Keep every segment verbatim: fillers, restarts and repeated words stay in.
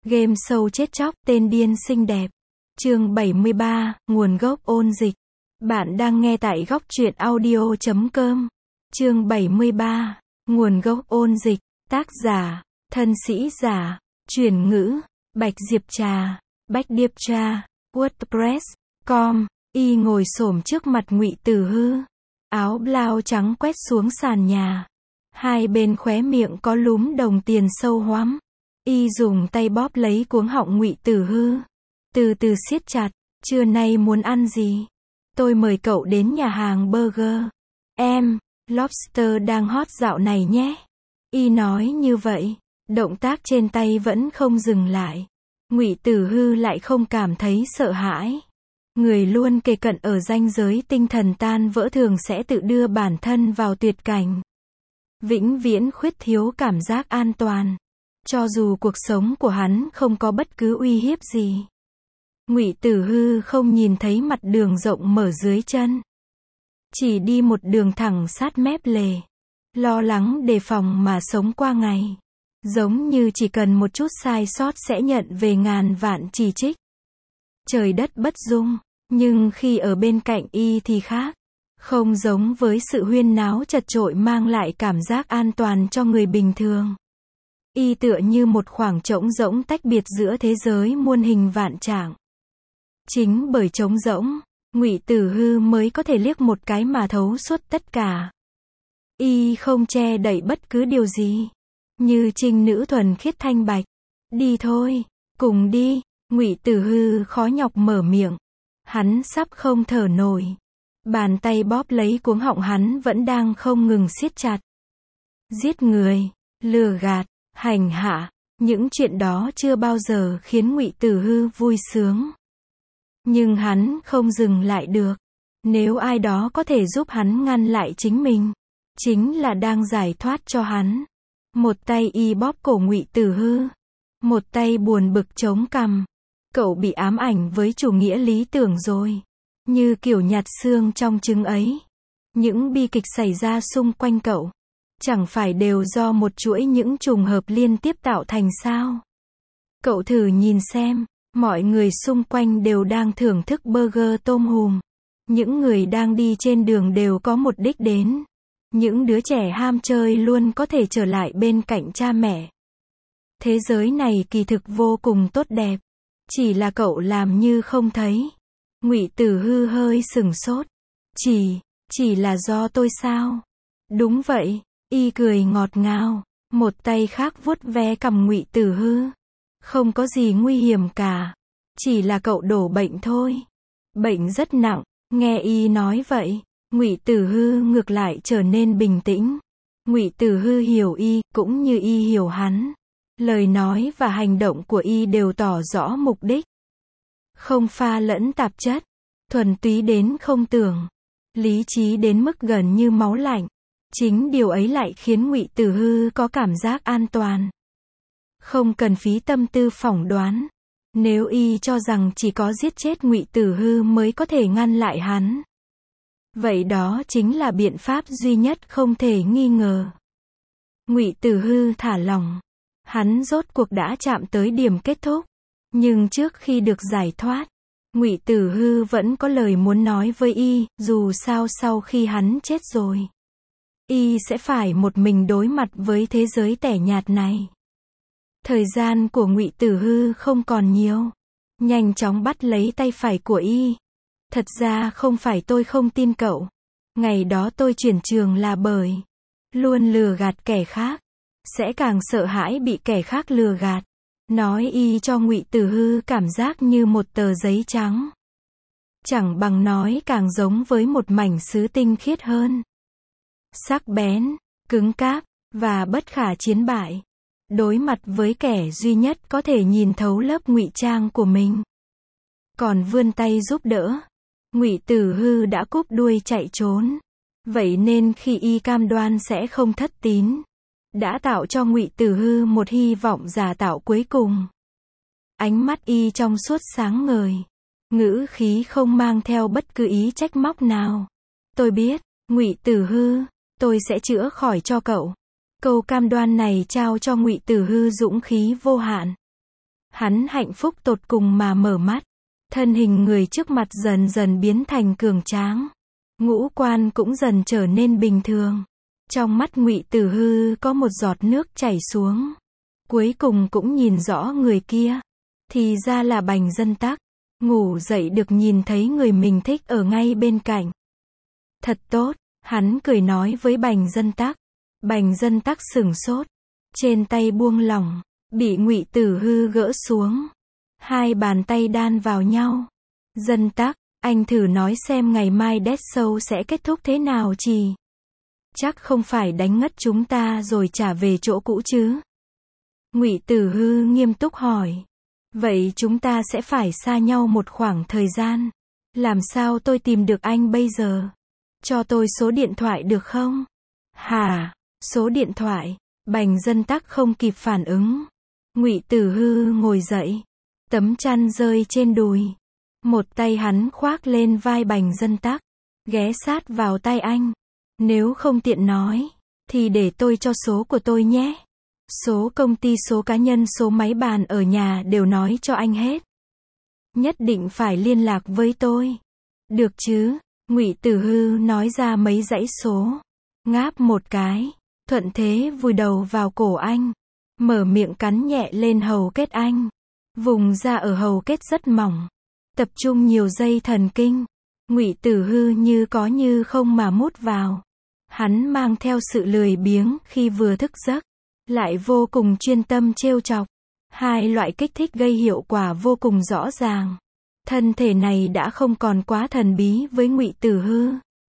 Game show chết chóc, tên điên xinh đẹp. Chương bảy mươi ba, nguồn gốc ôn dịch. Bạn đang nghe tại góc truyện audio chấm com. Chương bảy mươi ba, nguồn gốc ôn dịch. Tác giả, thân sĩ giả, chuyển ngữ, Bạch Diệp Trà, Bách Điệp Trà, WordPress, com. Y ngồi xổm trước mặt Ngụy Tử Hư. Áo blau trắng quét xuống sàn nhà. Hai bên khóe miệng có lúm đồng tiền sâu hoắm. Y dùng tay bóp lấy cuống họng Ngụy Tử Hư. Từ từ siết chặt. Trưa nay muốn ăn gì? Tôi mời cậu đến nhà hàng burger. Em, lobster đang hot dạo này nhé. Y nói như vậy. Động tác trên tay vẫn không dừng lại. Ngụy Tử Hư lại không cảm thấy sợ hãi. Người luôn kề cận ở ranh giới tinh thần tan vỡ thường sẽ tự đưa bản thân vào tuyệt cảnh. Vĩnh viễn khuyết thiếu cảm giác an toàn. Cho dù cuộc sống của hắn không có bất cứ uy hiếp gì. Ngụy Tử Hư không nhìn thấy mặt đường rộng mở dưới chân. Chỉ đi một đường thẳng sát mép lề. Lo lắng đề phòng mà sống qua ngày. Giống như chỉ cần một chút sai sót sẽ nhận về ngàn vạn chỉ trích. Trời đất bất dung. Nhưng khi ở bên cạnh Y thì khác. Không giống với sự huyên náo chật chội mang lại cảm giác an toàn cho người bình thường. Y tựa như một khoảng trống rỗng tách biệt giữa thế giới muôn hình vạn trạng. Chính bởi trống rỗng, Ngụy Tử Hư mới có thể liếc một cái mà thấu suốt tất cả. Y không che đậy bất cứ điều gì. Như trinh nữ thuần khiết thanh bạch. Đi thôi, cùng đi. Ngụy Tử Hư khó nhọc mở miệng. Hắn sắp không thở nổi. Bàn tay bóp lấy cuống họng hắn vẫn đang không ngừng siết chặt. Giết người, lừa gạt, hành hạ, những chuyện đó chưa bao giờ khiến Ngụy Tử Hư vui sướng. Nhưng hắn không dừng lại được. Nếu ai đó có thể giúp hắn ngăn lại chính mình, chính là đang giải thoát cho hắn. Một tay Y bóp cổ Ngụy Tử Hư, một tay buồn bực chống cằm. Cậu bị ám ảnh với chủ nghĩa lý tưởng rồi. Như kiểu nhạt xương trong trứng ấy. Những bi kịch xảy ra xung quanh cậu, chẳng phải đều do một chuỗi những trùng hợp liên tiếp tạo thành sao? Cậu thử nhìn xem, mọi người xung quanh đều đang thưởng thức burger tôm hùm. Những người đang đi trên đường đều có một đích đến. Những đứa trẻ ham chơi luôn có thể trở lại bên cạnh cha mẹ. Thế giới này kỳ thực vô cùng tốt đẹp. Chỉ là cậu làm như không thấy. Ngụy Tử Hư hơi sừng sốt. Chỉ, chỉ là do tôi sao? Đúng vậy. Y cười ngọt ngào. Một tay khác vuốt ve cằm Ngụy Tử Hư. Không có gì nguy hiểm cả. Chỉ là cậu đổ bệnh thôi. Bệnh rất nặng. Nghe Y nói vậy, Ngụy Tử Hư ngược lại trở nên bình tĩnh. Ngụy Tử Hư hiểu Y, cũng như Y hiểu hắn. Lời nói và hành động của Y đều tỏ rõ mục đích. Không pha lẫn tạp chất. Thuần túy đến không tưởng. Lý trí đến mức gần như máu lạnh. Chính điều ấy lại khiến Ngụy Tử Hư có cảm giác an toàn. Không cần phí tâm tư phỏng đoán. Nếu Y cho rằng chỉ có giết chết Ngụy Tử Hư mới có thể ngăn lại hắn, vậy đó chính là biện pháp duy nhất không thể nghi ngờ. Ngụy Tử Hư thả lỏng. Hắn rốt cuộc đã chạm tới điểm kết thúc. Nhưng trước khi được giải thoát, Ngụy Tử Hư vẫn có lời muốn nói với Y, dù sao sau khi hắn chết rồi, Y sẽ phải một mình đối mặt với thế giới tẻ nhạt này. Thời gian của Ngụy Tử Hư không còn nhiều. Nhanh chóng bắt lấy tay phải của Y. Thật ra không phải tôi không tin cậu. Ngày đó tôi chuyển trường là bởi luôn lừa gạt kẻ khác. Sẽ càng sợ hãi bị kẻ khác lừa gạt. Nói Y cho Ngụy Tử Hư cảm giác như một tờ giấy trắng. Chẳng bằng nói càng giống với một mảnh sứ tinh khiết hơn. Sắc bén, cứng cáp, và bất khả chiến bại. Đối mặt với kẻ duy nhất có thể nhìn thấu lớp ngụy trang của mình. Còn vươn tay giúp đỡ. Ngụy Tử Hư đã cúp đuôi chạy trốn. Vậy nên khi Y cam đoan sẽ không thất tín, đã tạo cho Ngụy Tử Hư một hy vọng giả tạo cuối cùng. Ánh mắt Y trong suốt sáng ngời. Ngữ khí không mang theo bất cứ ý trách móc nào. Tôi biết, Ngụy Tử Hư, tôi sẽ chữa khỏi cho cậu. Câu cam đoan này trao cho Ngụy Tử Hư dũng khí vô hạn. Hắn hạnh phúc tột cùng mà mở mắt. Thân hình người trước mặt dần dần biến thành cường tráng. Ngũ quan cũng dần trở nên bình thường. Trong mắt Ngụy Tử Hư có một giọt nước chảy xuống. Cuối cùng cũng nhìn rõ người kia. Thì ra là Bành Dân Tắc. Ngủ dậy được nhìn thấy người mình thích ở ngay bên cạnh. Thật tốt, hắn cười nói với Bành Dân Tắc. Bành Dân Tắc sửng sốt. Trên tay buông lỏng, bị Ngụy Tử Hư gỡ xuống. Hai bàn tay đan vào nhau. Dân Tắc, anh thử nói xem ngày mai dead show sẽ kết thúc thế nào chì. Chắc không phải đánh ngất chúng ta rồi trả về chỗ cũ chứ. Ngụy Tử Hư nghiêm túc hỏi. Vậy chúng ta sẽ phải xa nhau một khoảng thời gian. Làm sao tôi tìm được anh bây giờ? Cho tôi số điện thoại được không? Hả? Số điện thoại? Bành Dân Tắc không kịp phản ứng. Ngụy Tử Hư ngồi dậy. Tấm chăn rơi trên đùi. Một tay hắn khoác lên vai Bành Dân Tắc. Ghé sát vào tai anh. Nếu không tiện nói, thì để tôi cho số của tôi nhé. Số công ty, số cá nhân, số máy bàn ở nhà đều nói cho anh hết. Nhất định phải liên lạc với tôi. Được chứ? Ngụy Tử Hư nói ra mấy dãy số. Ngáp một cái. Thuận thế vùi đầu vào cổ anh. Mở miệng cắn nhẹ lên hầu kết anh. Vùng da ở hầu kết rất mỏng. Tập trung nhiều dây thần kinh. Ngụy Tử Hư như có như không mà mút vào. Hắn mang theo sự lười biếng khi vừa thức giấc. Lại vô cùng chuyên tâm trêu chọc. Hai loại kích thích gây hiệu quả vô cùng rõ ràng. Thân thể này đã không còn quá thần bí với Ngụy Tử Hư.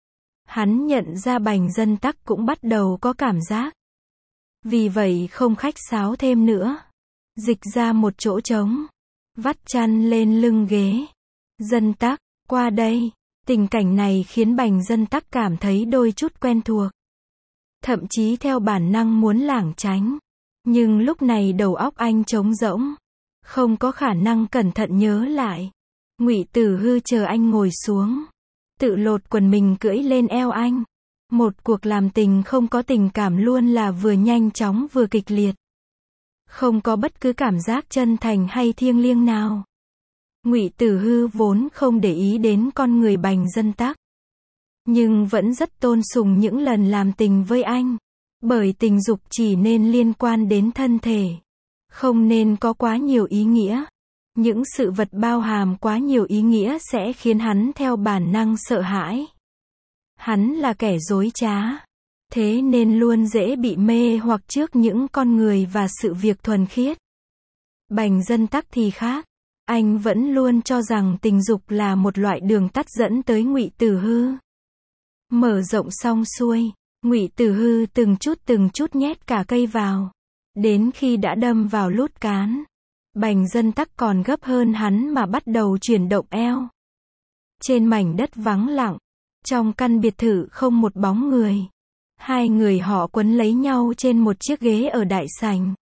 Hắn nhận ra Bành Dân Tắc cũng bắt đầu có cảm giác. Vì vậy không khách sáo thêm nữa. Dịch ra một chỗ trống. Vắt chăn lên lưng ghế. Dân Tắc, qua đây. Tình cảnh này khiến Bành Dân Tắc cảm thấy đôi chút quen thuộc. Thậm chí theo bản năng muốn lảng tránh. Nhưng lúc này đầu óc anh trống rỗng. Không có khả năng cẩn thận nhớ lại. Ngụy Tử Hư chờ anh ngồi xuống. Tự lột quần mình cưỡi lên eo anh. Một cuộc làm tình không có tình cảm luôn là vừa nhanh chóng vừa kịch liệt. Không có bất cứ cảm giác chân thành hay thiêng liêng nào. Ngụy Tử Hư vốn không để ý đến con người Bành Dân Tắc. Nhưng vẫn rất tôn sùng những lần làm tình với anh. Bởi tình dục chỉ nên liên quan đến thân thể. Không nên có quá nhiều ý nghĩa. Những sự vật bao hàm quá nhiều ý nghĩa sẽ khiến hắn theo bản năng sợ hãi. Hắn là kẻ dối trá. Thế nên luôn dễ bị mê hoặc trước những con người và sự việc thuần khiết. Bành Dân Tắc thì khác. Anh vẫn luôn cho rằng tình dục là một loại đường tắt dẫn tới Ngụy Tử Hư. Mở rộng xong xuôi, Ngụy Tử Hư từng chút từng chút nhét cả cây vào. Đến khi đã đâm vào lút cán. Bành Dân Tắc còn gấp hơn hắn mà bắt đầu chuyển động eo. Trên mảnh đất vắng lặng. Trong căn biệt thự không một bóng người. Hai người họ quấn lấy nhau trên một chiếc ghế ở đại sảnh.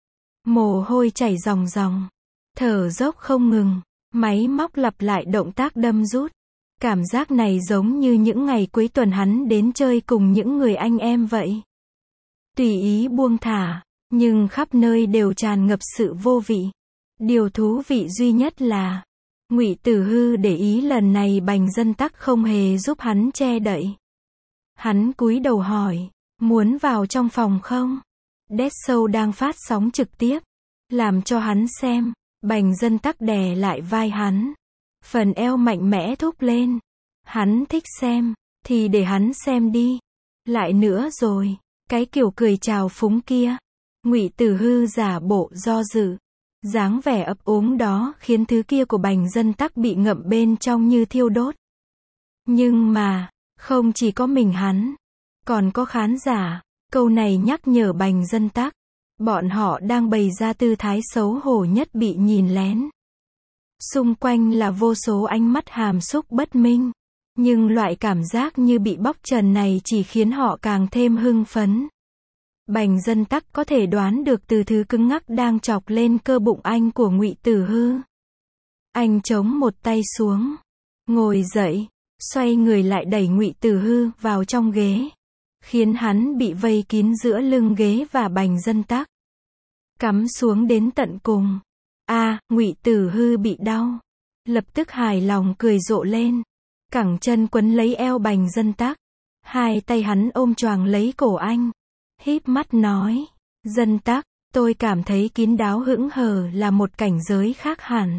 Mồ hôi chảy ròng ròng. Thở dốc không ngừng. Máy móc lặp lại động tác đâm rút. Cảm giác này giống như những ngày cuối tuần hắn đến chơi cùng những người anh em vậy. Tùy ý buông thả, nhưng khắp nơi đều tràn ngập sự vô vị. Điều thú vị duy nhất là Ngụy Tử Hư để ý lần này Bành Dân Tắc không hề giúp hắn che đậy. Hắn cúi đầu hỏi, muốn vào trong phòng không? Dead Show đang phát sóng trực tiếp. Làm cho hắn xem. Bành Dân Tắc đè lại vai hắn. Phần eo mạnh mẽ thúc lên. Hắn thích xem, thì để hắn xem đi. Lại nữa rồi, cái kiểu cười trào phúng kia. Ngụy Tử Hư giả bộ do dự. Dáng vẻ ấp úng đó khiến thứ kia của Bành Dân Tắc bị ngậm bên trong như thiêu đốt. Nhưng mà, không chỉ có mình hắn, còn có khán giả. Câu này nhắc nhở Bành Dân Tắc. Bọn họ đang bày ra tư thái xấu hổ nhất bị nhìn lén. Xung quanh là vô số ánh mắt hàm xúc bất minh. Nhưng loại cảm giác như bị bóc trần này chỉ khiến họ càng thêm hưng phấn. Bành Dân Tắc có thể đoán được từ thứ cứng ngắc đang chọc lên cơ bụng anh của Ngụy Tử Hư. Anh chống một tay xuống. Ngồi dậy. Xoay người lại đẩy Ngụy Tử Hư vào trong ghế. Khiến hắn bị vây kín giữa lưng ghế và Bành Dân Tắc. Cắm xuống đến tận cùng. A, Ngụy Tử Hư bị đau. Lập tức hài lòng cười rộ lên. Cẳng chân quấn lấy eo Bành Dân Tắc. Hai tay hắn ôm choàng lấy cổ anh. Híp mắt nói. Dân Tắc, tôi cảm thấy kín đáo hững hờ là một cảnh giới khác hẳn.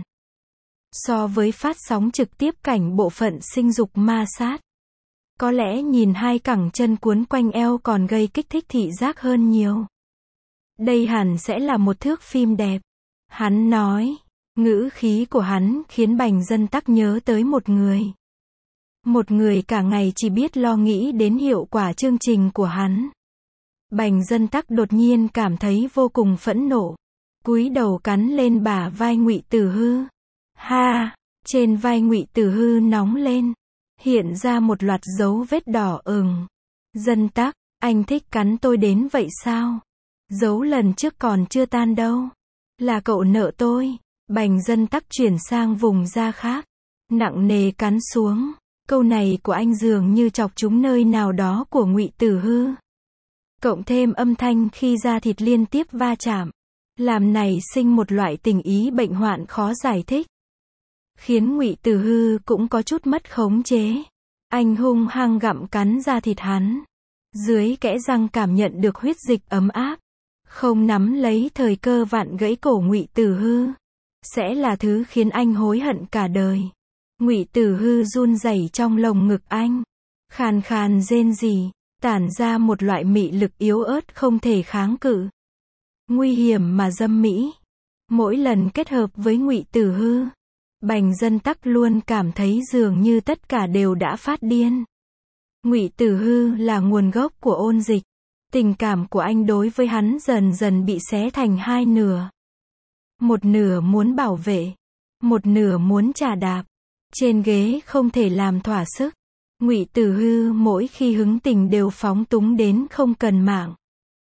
So với phát sóng trực tiếp cảnh bộ phận sinh dục ma sát. Có lẽ nhìn hai cẳng chân cuốn quanh eo còn gây kích thích thị giác hơn nhiều. Đây hẳn sẽ là một thước phim đẹp. Hắn nói. Ngữ khí của hắn khiến Bành Dân Tắc nhớ tới một người. Một người cả ngày chỉ biết lo nghĩ đến hiệu quả chương trình của hắn. Bành Dân Tắc đột nhiên cảm thấy vô cùng phẫn nộ. Cúi đầu cắn lên bả vai Ngụy Tử Hư. Ha! Trên vai Ngụy Tử Hư nóng lên. Hiện ra một loạt dấu vết đỏ ửng. Dân Tắc, anh thích cắn tôi đến vậy sao? Dấu lần trước còn chưa tan đâu. Là cậu nợ tôi. Bành Dân Tắc chuyển sang vùng da khác. Nặng nề cắn xuống. Câu này của anh dường như chọc trúng nơi nào đó của Ngụy Tử Hư. Cộng thêm âm thanh khi da thịt liên tiếp va chạm. Làm nảy sinh một loại tình ý bệnh hoạn khó giải thích. Khiến Ngụy Tử Hư cũng có chút mất khống chế. Anh hung hăng gặm cắn da thịt hắn. Dưới kẽ răng cảm nhận được huyết dịch ấm áp. Không nắm lấy thời cơ vặn gãy cổ Ngụy Tử Hư. Sẽ là thứ khiến anh hối hận cả đời. Ngụy Tử Hư run rẩy trong lồng ngực anh. Khàn khàn rên rỉ, tản ra một loại mị lực yếu ớt không thể kháng cự. Nguy hiểm mà dâm mỹ. Mỗi lần kết hợp với Ngụy Tử Hư, Bành Dân Tắc luôn cảm thấy dường như tất cả đều đã phát điên. Ngụy Tử Hư là nguồn gốc của ôn dịch. Tình cảm của anh đối với hắn dần dần bị xé thành hai nửa. Một nửa muốn bảo vệ, một nửa muốn chà đạp. Trên ghế không thể làm thỏa sức. Ngụy Tử Hư mỗi khi hứng tình đều phóng túng đến không cần mạng.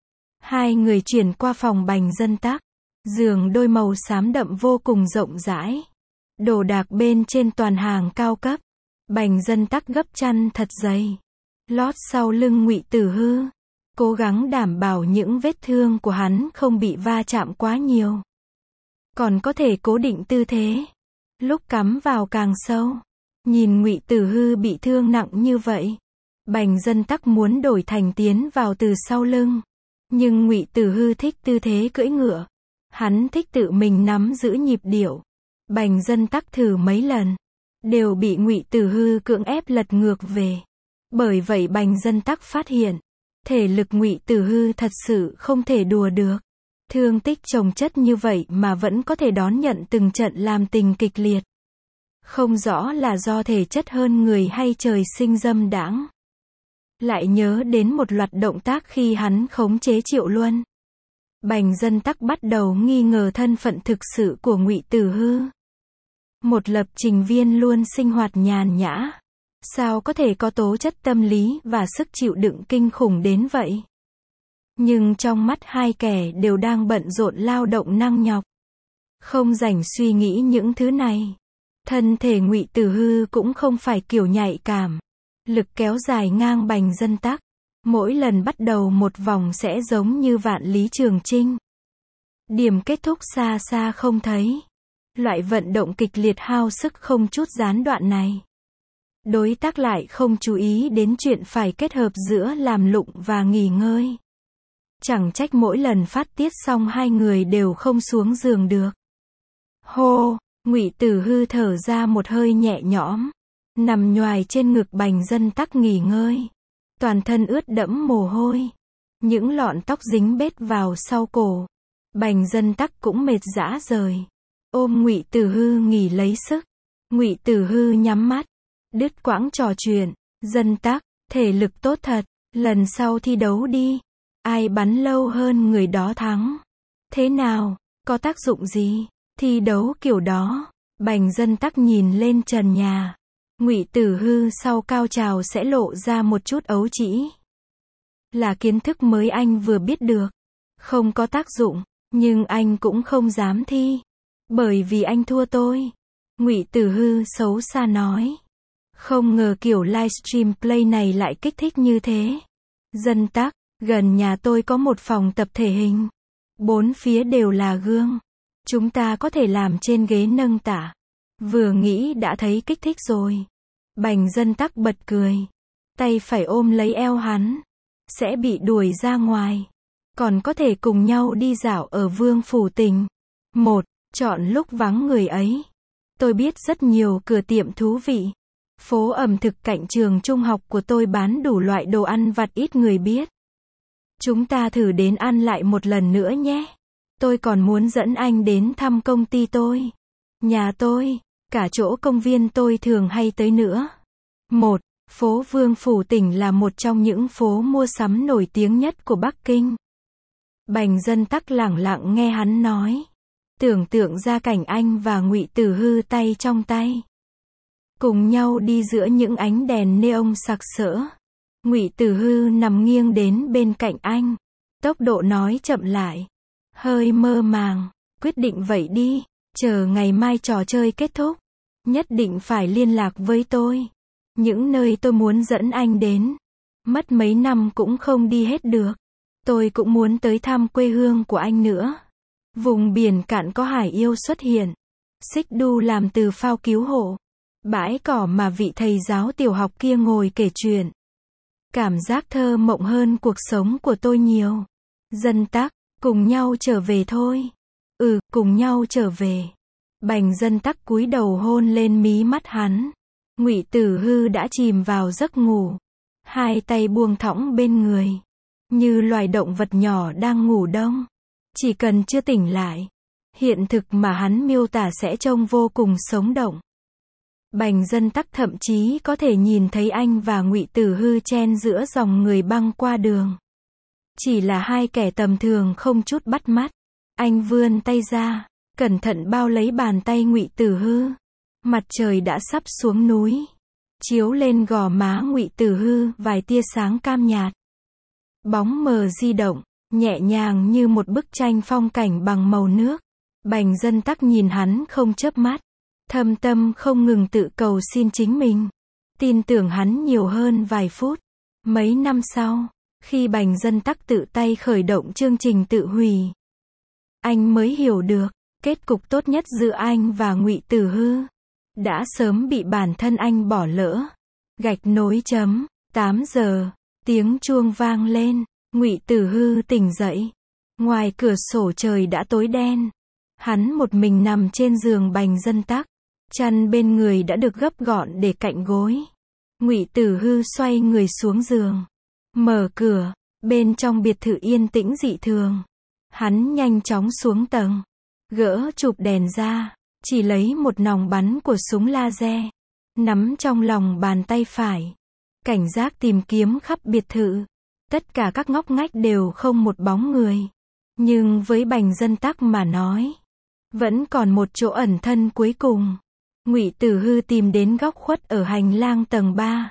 Hai người chuyển qua phòng Bành Dân Tắc. Giường đôi màu xám đậm vô cùng rộng rãi. Đồ đạc bên trên toàn hàng cao cấp. Bành Dân Tắc gấp chăn thật dày. Lót sau lưng Ngụy Tử Hư. Cố gắng đảm bảo những vết thương của hắn không bị va chạm quá nhiều. Còn có thể cố định tư thế. Lúc cắm vào càng sâu. Nhìn Ngụy Tử Hư bị thương nặng như vậy. Bành Dân Tắc muốn đổi thành tiến vào từ sau lưng. Nhưng Ngụy Tử Hư thích tư thế cưỡi ngựa. Hắn thích tự mình nắm giữ nhịp điệu. Bành Dân Tắc thử mấy lần. Đều bị Ngụy Tử Hư cưỡng ép lật ngược về. Bởi vậy Bành Dân Tắc phát hiện. Thể lực Ngụy Tử Hư thật sự không thể đùa được. Thương tích chồng chất như vậy mà vẫn có thể đón nhận từng trận làm tình kịch liệt. Không rõ là do thể chất hơn người hay trời sinh dâm đãng. Lại nhớ đến một loạt động tác khi hắn khống chế Triệu Luân. Bành Dân Tắc bắt đầu nghi ngờ thân phận thực sự của Ngụy Tử Hư. Một lập trình viên luôn sinh hoạt nhàn nhã. Sao có thể có tố chất tâm lý và sức chịu đựng kinh khủng đến vậy? Nhưng trong mắt hai kẻ đều đang bận rộn lao động năng nhọc. Không rảnh suy nghĩ những thứ này. Thân thể Ngụy Tử Hư cũng không phải kiểu nhạy cảm. Lực kéo dài ngang Bành Dân Tắc. Mỗi lần bắt đầu một vòng sẽ giống như vạn lý trường chinh. Điểm kết thúc xa xa không thấy. Loại vận động kịch liệt hao sức không chút gián đoạn này. Đối tác lại không chú ý đến chuyện phải kết hợp giữa làm lụng và nghỉ ngơi. Chẳng trách mỗi lần phát tiết xong hai người đều không xuống giường được. Hô, Ngụy Tử Hư thở ra một hơi nhẹ nhõm. Nằm nhoài trên ngực Bành Dân Tắc nghỉ ngơi. Toàn thân ướt đẫm mồ hôi. Những lọn tóc dính bết vào sau cổ. Bành Dân Tắc cũng mệt rã rời. Ôm Ngụy Tử Hư nghỉ lấy sức. Ngụy Tử Hư nhắm mắt. Đứt quãng trò chuyện. Dân Tắc, thể lực tốt thật. Lần sau thi đấu đi. Ai bắn lâu hơn người đó thắng. Thế nào, có tác dụng gì? Thi đấu kiểu đó. Bành Dân Tắc nhìn lên trần nhà. Ngụy Tử Hư sau cao trào sẽ lộ ra một chút ấu trĩ. Là kiến thức mới anh vừa biết được. Không có tác dụng, nhưng anh cũng không dám thi. Bởi vì anh thua tôi. Ngụy Tử Hư xấu xa nói. Không ngờ kiểu livestream play này lại kích thích như thế. Dân Tắc, gần nhà tôi có một phòng tập thể hình. Bốn phía đều là gương. Chúng ta có thể làm trên ghế nâng tạ. Vừa nghĩ đã thấy kích thích rồi. Bành Dân Tắc bật cười. Tay phải ôm lấy eo hắn. Sẽ bị đuổi ra ngoài. Còn có thể cùng nhau đi dạo ở Vương Phủ Tỉnh. Một, chọn lúc vắng người ấy. Tôi biết rất nhiều cửa tiệm thú vị. Phố ẩm thực cạnh trường trung học của tôi bán đủ loại đồ ăn vặt ít người biết. Chúng ta thử đến ăn lại một lần nữa nhé. Tôi còn muốn dẫn anh đến thăm công ty tôi, nhà tôi, cả chỗ công viên tôi thường hay tới nữa. Một, phố Vương Phủ Tỉnh là một trong những phố mua sắm nổi tiếng nhất của Bắc Kinh. Bành Dân Tắc lẳng lặng nghe hắn nói. Tưởng tượng ra cảnh anh và Ngụy Tử Hư tay trong tay. Cùng nhau đi giữa những ánh đèn neon sặc sỡ. Ngụy Tử Hư nằm nghiêng đến bên cạnh anh. Tốc độ nói chậm lại. Hơi mơ màng. Quyết định vậy đi. Chờ ngày mai trò chơi kết thúc. Nhất định phải liên lạc với tôi. Những nơi tôi muốn dẫn anh đến. Mất mấy năm cũng không đi hết được. Tôi cũng muốn tới thăm quê hương của anh nữa. Vùng biển cạn có hải yêu xuất hiện. Xích đu làm từ phao cứu hộ. Bãi cỏ mà vị thầy giáo tiểu học kia ngồi kể chuyện. Cảm giác thơ mộng hơn cuộc sống của tôi nhiều. Dân Tắc, cùng nhau trở về thôi. Ừ, cùng nhau trở về. Bành Dân Tắc cúi đầu hôn lên mí mắt hắn. Ngụy Tử Hư đã chìm vào giấc ngủ. Hai tay buông thõng bên người. Như loài động vật nhỏ đang ngủ đông. Chỉ cần chưa tỉnh lại. Hiện thực mà hắn miêu tả sẽ trông vô cùng sống động. Bành Dân Tắc thậm chí có thể nhìn thấy anh và Ngụy Tử Hư chen giữa dòng người băng qua đường. Chỉ là hai kẻ tầm thường không chút bắt mắt. Anh vươn tay ra, cẩn thận bao lấy bàn tay Ngụy Tử Hư. Mặt trời đã sắp xuống núi, chiếu lên gò má Ngụy Tử Hư vài tia sáng cam nhạt. Bóng mờ di động, nhẹ nhàng như một bức tranh phong cảnh bằng màu nước. Bành Dân Tắc nhìn hắn không chớp mắt. Thâm tâm không ngừng tự cầu xin chính mình. Tin tưởng hắn nhiều hơn vài phút. Mấy năm sau, khi Bành Dân Tắc tự tay khởi động chương trình tự hủy, anh mới hiểu được, kết cục tốt nhất giữa anh và Ngụy Tử Hư đã sớm bị bản thân anh bỏ lỡ. Gạch nối chấm, tám giờ, tiếng chuông vang lên, Ngụy Tử Hư tỉnh dậy. Ngoài cửa sổ trời đã tối đen. Hắn một mình nằm trên giường Bành Dân Tắc. Chăn bên người đã được gấp gọn để cạnh gối. Ngụy Tử Hư xoay người xuống giường. Mở cửa, bên trong biệt thự yên tĩnh dị thường. Hắn nhanh chóng xuống tầng. Gỡ chụp đèn ra. Chỉ lấy một nòng bắn của súng laser. Nắm trong lòng bàn tay phải. Cảnh giác tìm kiếm khắp biệt thự. Tất cả các ngóc ngách đều không một bóng người. Nhưng với Bành Dân Tắc mà nói, vẫn còn một chỗ ẩn thân cuối cùng. Ngụy Tử Hư tìm đến góc khuất ở hành lang tầng ba.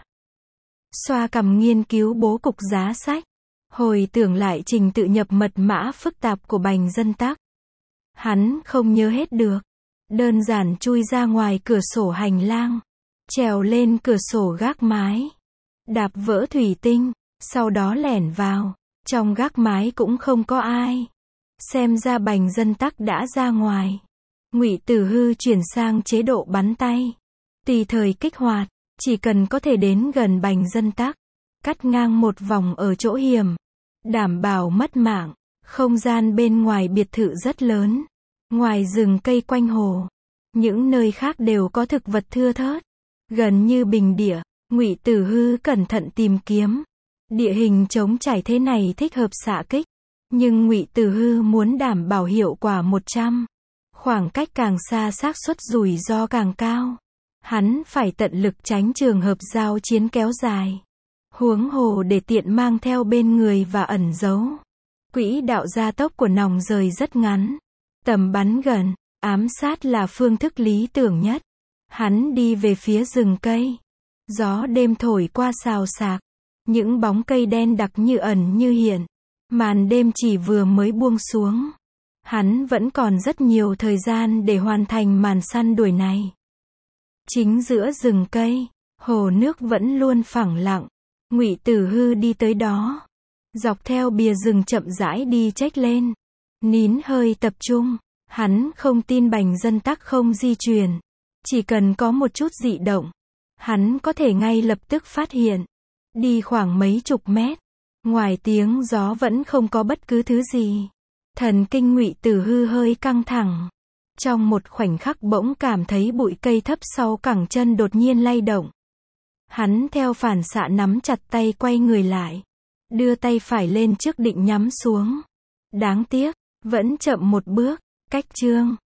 Xoa cằm nghiên cứu bố cục giá sách. Hồi tưởng lại trình tự nhập mật mã phức tạp của Bành Dân Tắc. Hắn không nhớ hết được. Đơn giản chui ra ngoài cửa sổ hành lang. Trèo lên cửa sổ gác mái. Đạp vỡ thủy tinh. Sau đó lẻn vào. Trong gác mái cũng không có ai. Xem ra Bành Dân Tắc đã ra ngoài. Ngụy Tử Hư chuyển sang chế độ bắn tay. Tùy thời kích hoạt, chỉ cần có thể đến gần Bành Dân Tắc, cắt ngang một vòng ở chỗ hiểm, đảm bảo mất mạng. Không gian bên ngoài biệt thự rất lớn, ngoài rừng cây quanh hồ, những nơi khác đều có thực vật thưa thớt, gần như bình địa. Ngụy Tử Hư cẩn thận tìm kiếm. Địa hình trống trải thế này thích hợp xạ kích, nhưng Ngụy Tử Hư muốn đảm bảo hiệu quả một trăm. Khoảng cách càng xa xác suất rủi ro càng cao. Hắn phải tận lực tránh trường hợp giao chiến kéo dài. Huống hồ để tiện mang theo bên người và ẩn giấu. Quỹ đạo gia tốc của nòng rời rất ngắn. Tầm bắn gần, ám sát là phương thức lý tưởng nhất. Hắn đi về phía rừng cây. Gió đêm thổi qua xào xạc. Những bóng cây đen đặc như ẩn như hiện. Màn đêm chỉ vừa mới buông xuống. Hắn vẫn còn rất nhiều thời gian để hoàn thành màn săn đuổi này. Chính giữa rừng cây, hồ nước vẫn luôn phẳng lặng. Ngụy Tử Hư đi tới đó. Dọc theo bìa rừng chậm rãi đi chếch lên. Nín hơi tập trung. Hắn không tin bành dân tắc không di truyền. Chỉ cần có một chút dị động, hắn có thể ngay lập tức phát hiện. Đi khoảng mấy chục mét, ngoài tiếng gió vẫn không có bất cứ thứ gì. Thần kinh Ngụy Tử Hư hơi căng thẳng. Trong một khoảnh khắc bỗng cảm thấy bụi cây thấp sau cẳng chân đột nhiên lay động. Hắn theo phản xạ nắm chặt tay quay người lại. Đưa tay phải lên trước định nhắm xuống. Đáng tiếc, vẫn chậm một bước. Cách chương